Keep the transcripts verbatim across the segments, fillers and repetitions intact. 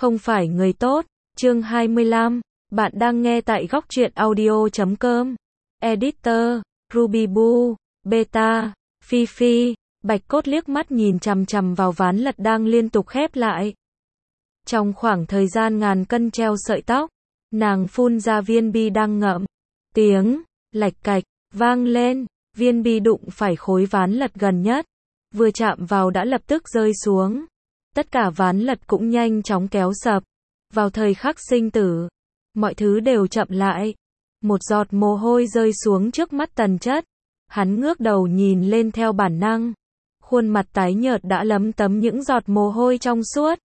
không phải người tốt. Chương hai mươi lăm. Bạn đang nghe tại góc truyện audio chấm com. Editor, Ruby Boo, Beta, Phi Phi. Bạch Cốt liếc mắt nhìn chằm chằm vào ván lật đang liên tục khép lại. Trong khoảng thời gian ngàn cân treo sợi tóc, nàng phun ra viên bi đang ngậm. Tiếng lạch cạch vang lên, viên bi đụng phải khối ván lật gần nhất, vừa chạm vào đã lập tức rơi xuống. Tất cả ván lật cũng nhanh chóng kéo sập. Vào thời khắc sinh tử, mọi thứ đều chậm lại. Một giọt mồ hôi rơi xuống trước mắt Tần Chất. Hắn ngước đầu nhìn lên theo bản năng. Khuôn mặt tái nhợt đã lấm tấm những giọt mồ hôi trong suốt.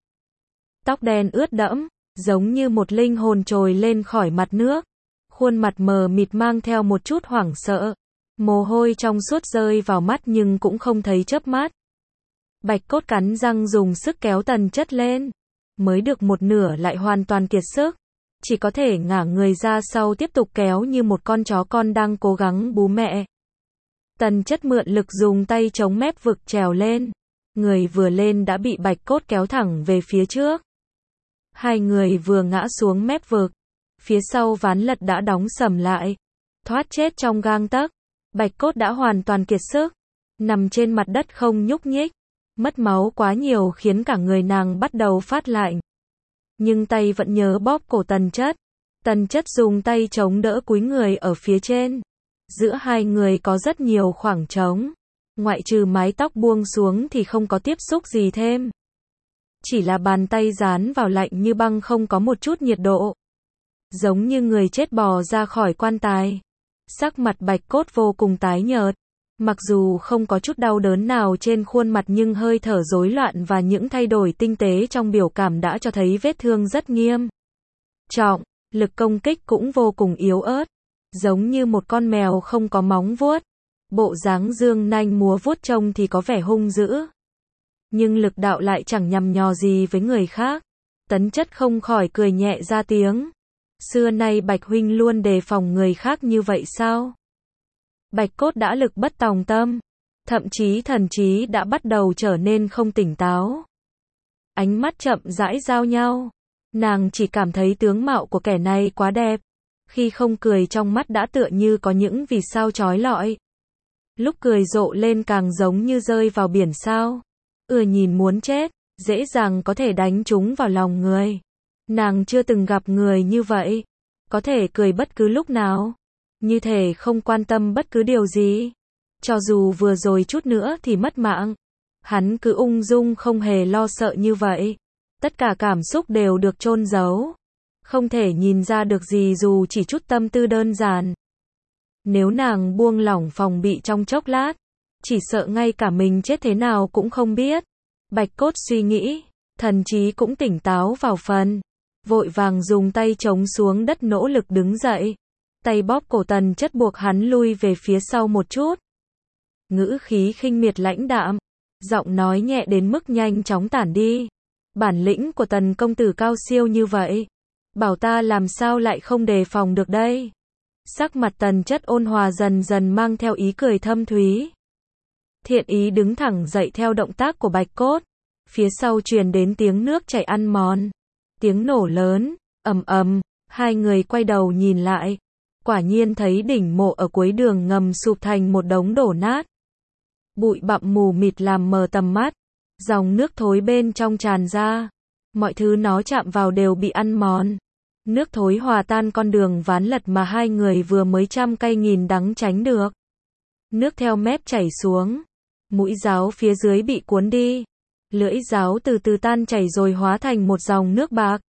Tóc đen ướt đẫm, giống như một linh hồn trồi lên khỏi mặt nước. Khuôn mặt mờ mịt mang theo một chút hoảng sợ. Mồ hôi trong suốt rơi vào mắt nhưng cũng không thấy chớp mắt. Bạch Cốt cắn răng dùng sức kéo Tần Chất lên. Mới được một nửa lại hoàn toàn kiệt sức. Chỉ có thể ngả người ra sau tiếp tục kéo như một con chó con đang cố gắng bú mẹ. Tần Chất mượn lực dùng tay chống mép vực trèo lên. Người vừa lên đã bị Bạch Cốt kéo thẳng về phía trước. Hai người vừa ngã xuống mép vực. Phía sau ván lật đã đóng sầm lại. Thoát chết trong gang tấc. Bạch Cốt đã hoàn toàn kiệt sức. Nằm trên mặt đất không nhúc nhích. Mất máu quá nhiều khiến cả người nàng bắt đầu phát lạnh. Nhưng tay vẫn nhớ bóp cổ Tần Chất. Tần Chất dùng tay chống đỡ cúi người ở phía trên. Giữa hai người có rất nhiều khoảng trống. Ngoại trừ mái tóc buông xuống thì không có tiếp xúc gì thêm. Chỉ là bàn tay dán vào lạnh như băng, không có một chút nhiệt độ. Giống như người chết bò ra khỏi quan tài. Sắc mặt Bạch Cốt vô cùng tái nhợt. Mặc dù không có chút đau đớn nào trên khuôn mặt nhưng hơi thở rối loạn và những thay đổi tinh tế trong biểu cảm đã cho thấy vết thương rất nghiêm trọng. Lực công kích cũng vô cùng yếu ớt. Giống như một con mèo không có móng vuốt. Bộ dáng dương nanh múa vuốt trông thì có vẻ hung dữ. Nhưng lực đạo lại chẳng nhằm nhò gì với người khác. Tần Chất không khỏi cười nhẹ ra tiếng. Xưa nay Bạch huynh luôn đề phòng người khác như vậy sao? Bạch Cốt đã lực bất tòng tâm. Thậm chí thần trí đã bắt đầu trở nên không tỉnh táo. Ánh mắt chậm rãi giao nhau. Nàng chỉ cảm thấy tướng mạo của kẻ này quá đẹp. Khi không cười trong mắt đã tựa như có những vì sao chói lọi. Lúc cười rộ lên càng giống như rơi vào biển sao. Ưa nhìn muốn chết, dễ dàng có thể đánh trúng vào lòng người. Nàng chưa từng gặp người như vậy. Có thể cười bất cứ lúc nào. Như thể không quan tâm bất cứ điều gì. Cho dù vừa rồi chút nữa thì mất mạng. Hắn cứ ung dung không hề lo sợ như vậy. Tất cả cảm xúc đều được chôn giấu. Không thể nhìn ra được gì dù chỉ chút tâm tư đơn giản. Nếu nàng buông lỏng phòng bị trong chốc lát, chỉ sợ ngay cả mình chết thế nào cũng không biết. Bạch Cốt suy nghĩ, thần trí cũng tỉnh táo vào phần. Vội vàng dùng tay chống xuống đất nỗ lực đứng dậy. Tay bóp cổ Tần Chất buộc hắn lui về phía sau một chút. Ngữ khí khinh miệt lãnh đạm. Giọng nói nhẹ đến mức nhanh chóng tản đi. Bản lĩnh của Tần công tử cao siêu như vậy. Bảo ta làm sao lại không đề phòng được đây. Sắc mặt Tần Chất ôn hòa dần dần mang theo ý cười thâm thúy. Thiện ý đứng thẳng dậy theo động tác của Bạch Cốt. Phía sau truyền đến tiếng nước chảy ăn mòn. Tiếng nổ lớn, ầm ầm, hai người quay đầu nhìn lại. Quả nhiên thấy đỉnh mộ ở cuối đường ngầm sụp thành một đống đổ nát. Bụi bặm mù mịt làm mờ tầm mắt. Dòng nước thối bên trong tràn ra. Mọi thứ nó chạm vào đều bị ăn mòn. Nước thối hòa tan con đường ván lật mà hai người vừa mới trăm cây nghìn đắng tránh được. Nước theo mép chảy xuống. Mũi giáo phía dưới bị cuốn đi. Lưỡi giáo từ từ tan chảy rồi hóa thành một dòng nước bạc.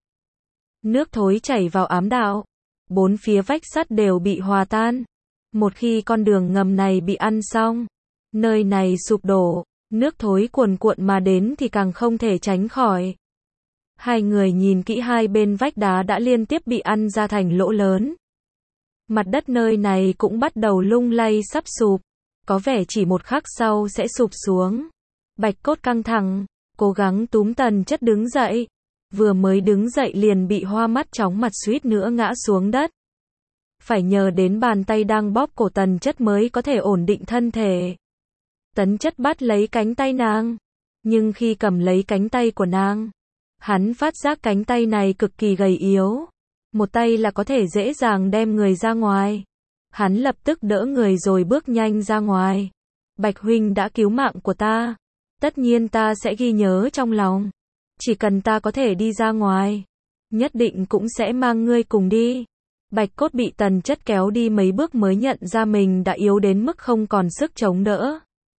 Nước thối chảy vào ám đạo. Bốn phía vách sắt đều bị hòa tan. Một khi con đường ngầm này bị ăn xong, nơi này sụp đổ, nước thối cuồn cuộn mà đến thì càng không thể tránh khỏi. Hai người nhìn kỹ hai bên vách đá đã liên tiếp bị ăn ra thành lỗ lớn. Mặt đất nơi này cũng bắt đầu lung lay sắp sụp. Có vẻ chỉ một khắc sau sẽ sụp xuống. Bạch Cốt căng thẳng, cố gắng túm Tần Chất đứng dậy. Vừa mới đứng dậy liền bị hoa mắt chóng mặt suýt nữa ngã xuống đất. Phải nhờ đến bàn tay đang bóp cổ Tần Chất mới có thể ổn định thân thể. Tần Chất bắt lấy cánh tay nàng. Nhưng khi cầm lấy cánh tay của nàng, Hắn phát giác cánh tay này cực kỳ gầy yếu. Một tay là có thể dễ dàng đem người ra ngoài. Hắn lập tức đỡ người rồi bước nhanh ra ngoài. Bạch huynh đã cứu mạng của ta. Tất nhiên ta sẽ ghi nhớ trong lòng. Chỉ cần ta có thể đi ra ngoài, nhất định cũng sẽ mang ngươi cùng đi. Bạch Cốt bị Tần Chất kéo đi mấy bước mới nhận ra mình đã yếu đến mức không còn sức chống đỡ.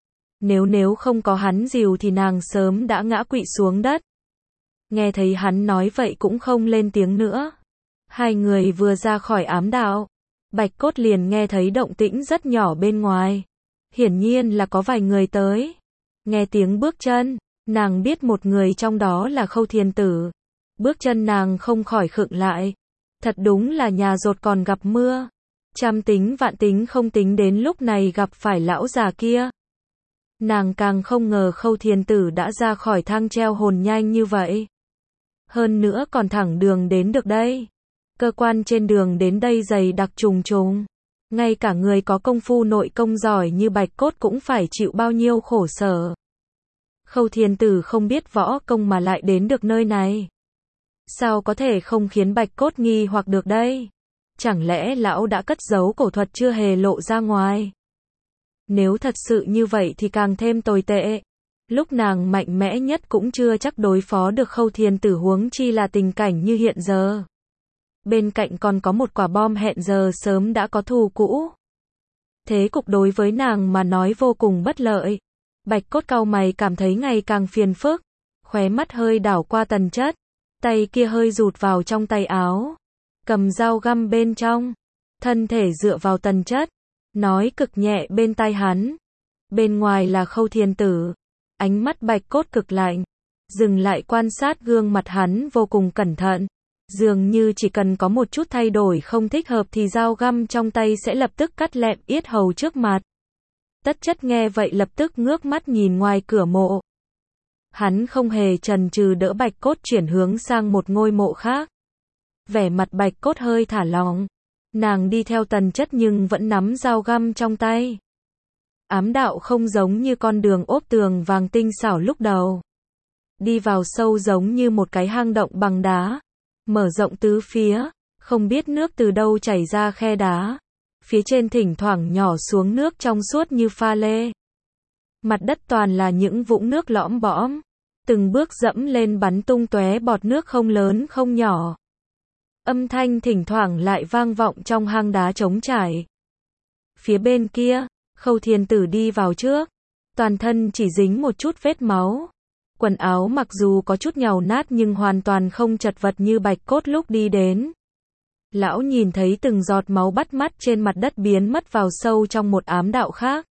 Nếu nếu không có hắn dìu thì nàng sớm đã ngã quỵ xuống đất. Nghe thấy hắn nói vậy cũng không lên tiếng nữa. Hai người vừa ra khỏi ám đạo, Bạch Cốt liền nghe thấy động tĩnh rất nhỏ bên ngoài. Hiển nhiên là có vài người tới. Nghe tiếng bước chân, nàng biết một người trong đó là Khâu Thiên Tử. Bước chân nàng không khỏi khựng lại. Thật đúng là nhà dột còn gặp mưa. Trăm tính vạn tính không tính đến lúc này gặp phải lão già kia. Nàng càng không ngờ Khâu Thiên Tử đã ra khỏi thang treo hồn nhanh như vậy. Hơn nữa còn thẳng đường đến được đây. Cơ quan trên đường đến đây dày đặc trùng trùng. Ngay cả người có công phu nội công giỏi như Bạch Cốt cũng phải chịu bao nhiêu khổ sở. Khâu Thiên Tử không biết võ công mà lại đến được nơi này. Sao có thể không khiến Bạch Cốt nghi hoặc được đây? Chẳng lẽ lão đã cất giấu cổ thuật chưa hề lộ ra ngoài? Nếu thật sự như vậy thì càng thêm tồi tệ. Lúc nàng mạnh mẽ nhất cũng chưa chắc đối phó được Khâu Thiên Tử, huống chi là tình cảnh như hiện giờ. Bên cạnh còn có một quả bom hẹn giờ sớm đã có thù cũ. Thế cục đối với nàng mà nói vô cùng bất lợi. Bạch Cốt cau mày cảm thấy ngày càng phiền phức. Khóe mắt hơi đảo qua Tần Chất. Tay kia hơi rụt vào trong tay áo. Cầm dao găm bên trong. Thân thể dựa vào Tần Chất. Nói cực nhẹ bên tai hắn. Bên ngoài là Khâu Thiên Tử. Ánh mắt Bạch Cốt cực lạnh. Dừng lại quan sát gương mặt hắn vô cùng cẩn thận. Dường như chỉ cần có một chút thay đổi không thích hợp thì dao găm trong tay sẽ lập tức cắt lẹm yết hầu trước mặt. Tất Chất nghe vậy lập tức ngước mắt nhìn ngoài cửa mộ. Hắn không hề chần chừ đỡ Bạch Cốt chuyển hướng sang một ngôi mộ khác. Vẻ mặt Bạch Cốt hơi thả lỏng. Nàng đi theo Tần Chất nhưng vẫn nắm dao găm trong tay. Ám đạo không giống như con đường ốp tường vàng tinh xảo lúc đầu. Đi vào sâu giống như một cái hang động bằng đá. Mở rộng tứ phía, không biết nước từ đâu chảy ra khe đá. Phía trên thỉnh thoảng nhỏ xuống nước trong suốt như pha lê. Mặt đất toàn là những vũng nước lõm bõm. Từng bước dẫm lên bắn tung tóe bọt nước không lớn không nhỏ. Âm thanh thỉnh thoảng lại vang vọng trong hang đá trống trải. Phía bên kia, Khâu Thiên Tử đi vào trước. Toàn thân chỉ dính một chút vết máu. Quần áo mặc dù có chút nhàu nát nhưng hoàn toàn không chật vật như Bạch Cốt lúc đi đến. Lão nhìn thấy từng giọt máu bắt mắt trên mặt đất biến mất vào sâu trong một ám đạo khác.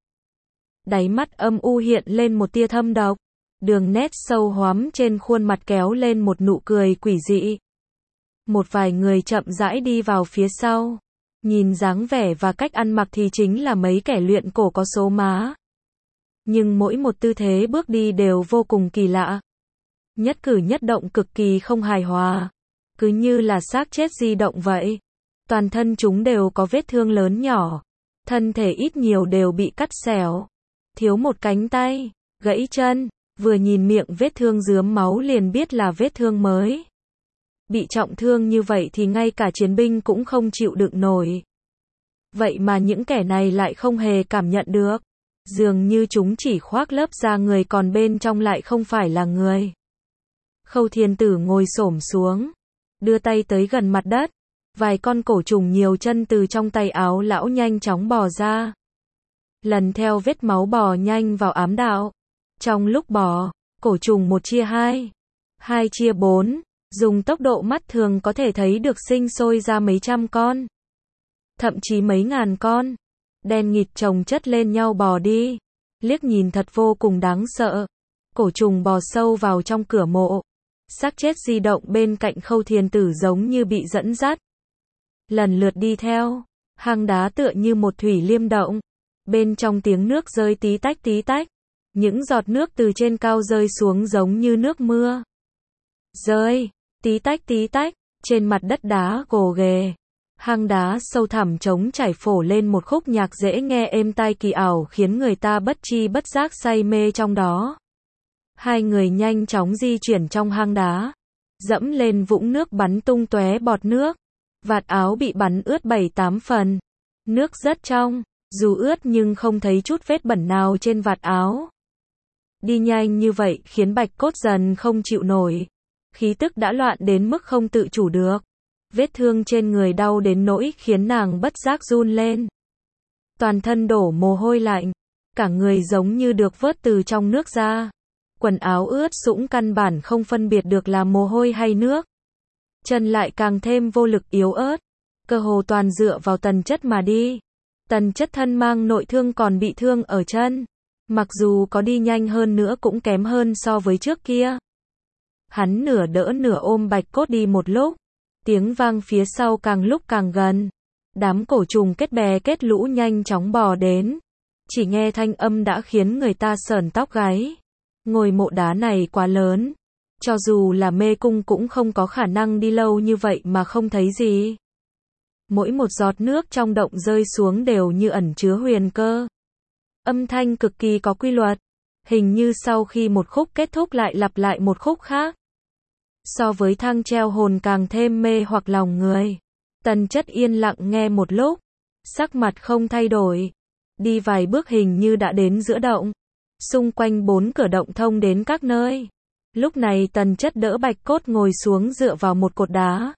Đáy mắt âm u hiện lên một tia thâm độc. Đường nét sâu hoắm trên khuôn mặt kéo lên một nụ cười quỷ dị. Một vài người chậm rãi đi vào phía sau. Nhìn dáng vẻ và cách ăn mặc thì chính là mấy kẻ luyện cổ có số má. Nhưng mỗi một tư thế bước đi đều vô cùng kỳ lạ. Nhất cử nhất động cực kỳ không hài hòa. Cứ như là xác chết di động vậy. Toàn thân chúng đều có vết thương lớn nhỏ. Thân thể ít nhiều đều bị cắt xẻo. Thiếu một cánh tay, gãy chân. Vừa nhìn miệng vết thương rướm máu liền biết là vết thương mới. Bị trọng thương như vậy thì ngay cả chiến binh cũng không chịu đựng nổi. Vậy mà những kẻ này lại không hề cảm nhận được. Dường như chúng chỉ khoác lớp da người còn bên trong lại không phải là người. Khâu Thiên Tử ngồi xổm xuống. Đưa tay tới gần mặt đất. Vài con cổ trùng nhiều chân từ trong tay áo lão nhanh chóng bò ra. Lần theo vết máu bò nhanh vào ám đạo. Trong lúc bò, cổ trùng một chia hai. Hai chia bốn. Dùng tốc độ mắt thường có thể thấy được sinh sôi ra mấy trăm con. Thậm chí mấy ngàn con. Đen nghịt chồng chất lên nhau bò đi. Liếc nhìn thật vô cùng đáng sợ. Cổ trùng bò sâu vào trong cửa mộ. Xác chết di động bên cạnh Khâu Thiên Tử giống như bị dẫn dắt. Lần lượt đi theo. Hang đá tựa như một thủy liêm động. Bên trong tiếng nước rơi tí tách tí tách. Những giọt nước từ trên cao rơi xuống giống như nước mưa. Rơi, tí tách tí tách, trên mặt đất đá gồ ghề. Hang đá sâu thẳm trống trải phổ lên một khúc nhạc dễ nghe êm tai kỳ ảo khiến người ta bất chi bất giác say mê trong đó. Hai người nhanh chóng di chuyển trong hang đá. dẫm lên vũng nước bắn tung tóe bọt nước. Vạt áo bị bắn ướt bảy tám phần. Nước rất trong, dù ướt nhưng không thấy chút vết bẩn nào trên vạt áo. Đi nhanh như vậy khiến Bạch Cốt dần không chịu nổi. Khí tức đã loạn đến mức không tự chủ được. Vết thương trên người đau đến nỗi khiến nàng bất giác run lên. Toàn thân đổ mồ hôi lạnh. Cả người giống như được vớt từ trong nước ra. Quần áo ướt sũng căn bản không phân biệt được là mồ hôi hay nước. Chân lại càng thêm vô lực yếu ớt. Cơ hồ toàn dựa vào Tần Chất mà đi. Tần Chất thân mang nội thương còn bị thương ở chân. Mặc dù có đi nhanh hơn nữa cũng kém hơn so với trước kia. Hắn nửa đỡ nửa ôm Bạch Cốt đi một lúc. Tiếng vang phía sau càng lúc càng gần. Đám cổ trùng kết bè kết lũ nhanh chóng bò đến. Chỉ nghe thanh âm đã khiến người ta sởn tóc gáy. Ngôi mộ đá này quá lớn. Cho dù là mê cung cũng không có khả năng đi lâu như vậy mà không thấy gì. Mỗi một giọt nước trong động rơi xuống đều như ẩn chứa huyền cơ. Âm thanh cực kỳ có quy luật. Hình như sau khi một khúc kết thúc lại lặp lại một khúc khác. So với thang treo hồn càng thêm mê hoặc lòng người. Tần Chất yên lặng nghe một lúc. Sắc mặt không thay đổi. Đi vài bước hình như đã đến giữa động. Xung quanh bốn cửa động thông đến các nơi. Lúc này Tần Chất đỡ Bạch Cốt ngồi xuống dựa vào một cột đá.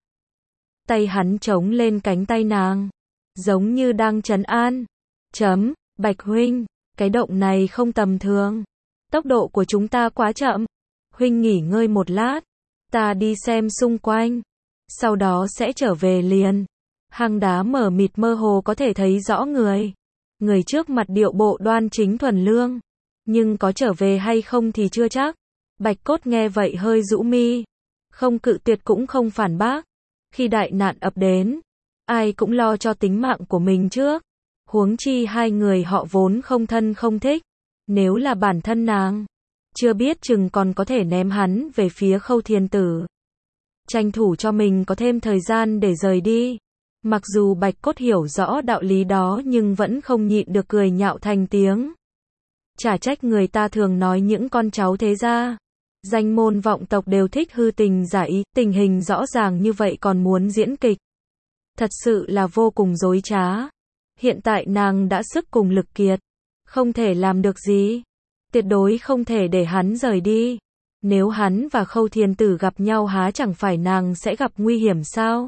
Tay hắn chống lên cánh tay nàng. Giống như đang trấn an. Chấm, Bạch huynh, cái động này không tầm thường. Tốc độ của chúng ta quá chậm. Huynh nghỉ ngơi một lát. Ta đi xem xung quanh. Sau đó sẽ trở về liền. Hang đá mở mịt mơ hồ có thể thấy rõ người. Người trước mặt điệu bộ đoan chính thuần lương. Nhưng có trở về hay không thì chưa chắc. Bạch Cốt nghe vậy hơi rũ mi. Không cự tuyệt cũng không phản bác. Khi đại nạn ập đến, ai cũng lo cho tính mạng của mình trước. Huống chi hai người họ vốn không thân không thích. Nếu là bản thân nàng, chưa biết chừng còn có thể ném hắn về phía Khâu Thiên Tử. Tranh thủ cho mình có thêm thời gian để rời đi. Mặc dù Bạch Cốt hiểu rõ đạo lý đó nhưng vẫn không nhịn được cười nhạo thành tiếng. Chả trách người ta thường nói những con cháu thế gia, danh môn vọng tộc đều thích hư tình giả ý, tình hình rõ ràng như vậy còn muốn diễn kịch. Thật sự là vô cùng dối trá. Hiện tại nàng đã sức cùng lực kiệt, không thể làm được gì. Tuyệt đối không thể để hắn rời đi. Nếu hắn và Khâu Thiên Tử gặp nhau há chẳng phải nàng sẽ gặp nguy hiểm sao?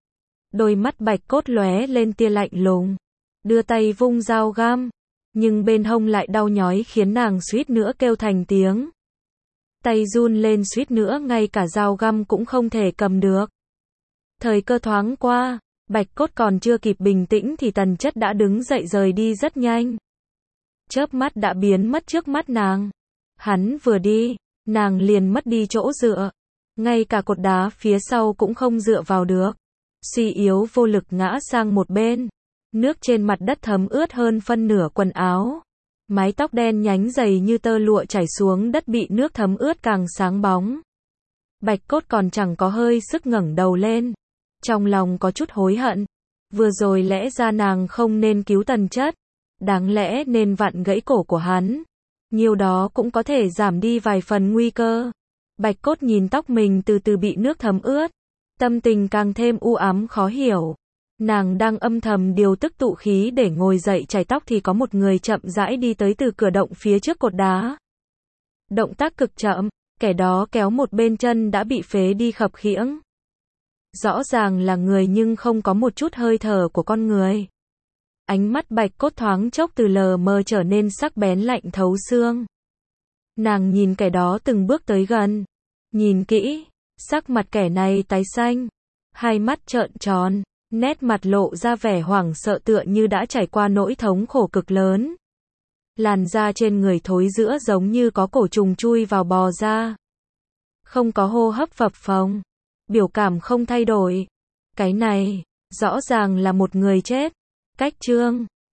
Đôi mắt Bạch Cốt lóe lên tia lạnh lùng, đưa tay vung dao găm, nhưng bên hông lại đau nhói khiến nàng suýt nữa kêu thành tiếng. Tay run lên suýt nữa ngay cả dao găm cũng không thể cầm được. Thời cơ thoáng qua, Bạch Cốt còn chưa kịp bình tĩnh thì Tần Chất đã đứng dậy rời đi rất nhanh. Chớp mắt đã biến mất trước mắt nàng. Hắn vừa đi, nàng liền mất đi chỗ dựa. Ngay cả cột đá phía sau cũng không dựa vào được. Suy yếu vô lực ngã sang một bên. Nước trên mặt đất thấm ướt hơn phân nửa quần áo. Mái tóc đen nhánh dày như tơ lụa chảy xuống đất bị nước thấm ướt càng sáng bóng. Bạch Cốt còn chẳng có hơi sức ngẩng đầu lên. Trong lòng có chút hối hận. Vừa rồi lẽ ra nàng không nên cứu Tần Chất. Đáng lẽ nên vặn gãy cổ của hắn. Nhiều đó cũng có thể giảm đi vài phần nguy cơ. Bạch Cốt nhìn tóc mình từ từ bị nước thấm ướt. Tâm tình càng thêm u ám khó hiểu. Nàng đang âm thầm điều tức tụ khí để ngồi dậy chải tóc thì có một người chậm rãi đi tới từ cửa động phía trước cột đá. Động tác cực chậm, kẻ đó kéo một bên chân đã bị phế đi khập khiễng. Rõ ràng là người nhưng không có một chút hơi thở của con người. Ánh mắt Bạch Cốt thoáng chốc từ lờ mờ trở nên sắc bén lạnh thấu xương. Nàng nhìn kẻ đó từng bước tới gần. Nhìn kỹ, sắc mặt kẻ này tái xanh. Hai mắt trợn tròn, nét mặt lộ ra vẻ hoảng sợ tựa như đã trải qua nỗi thống khổ cực lớn. Làn da trên người thối rữa giống như có cổ trùng chui vào bò ra. Không có hô hấp phập phồng. Biểu cảm không thay đổi. Cái này, rõ ràng là một người chết. Cách chương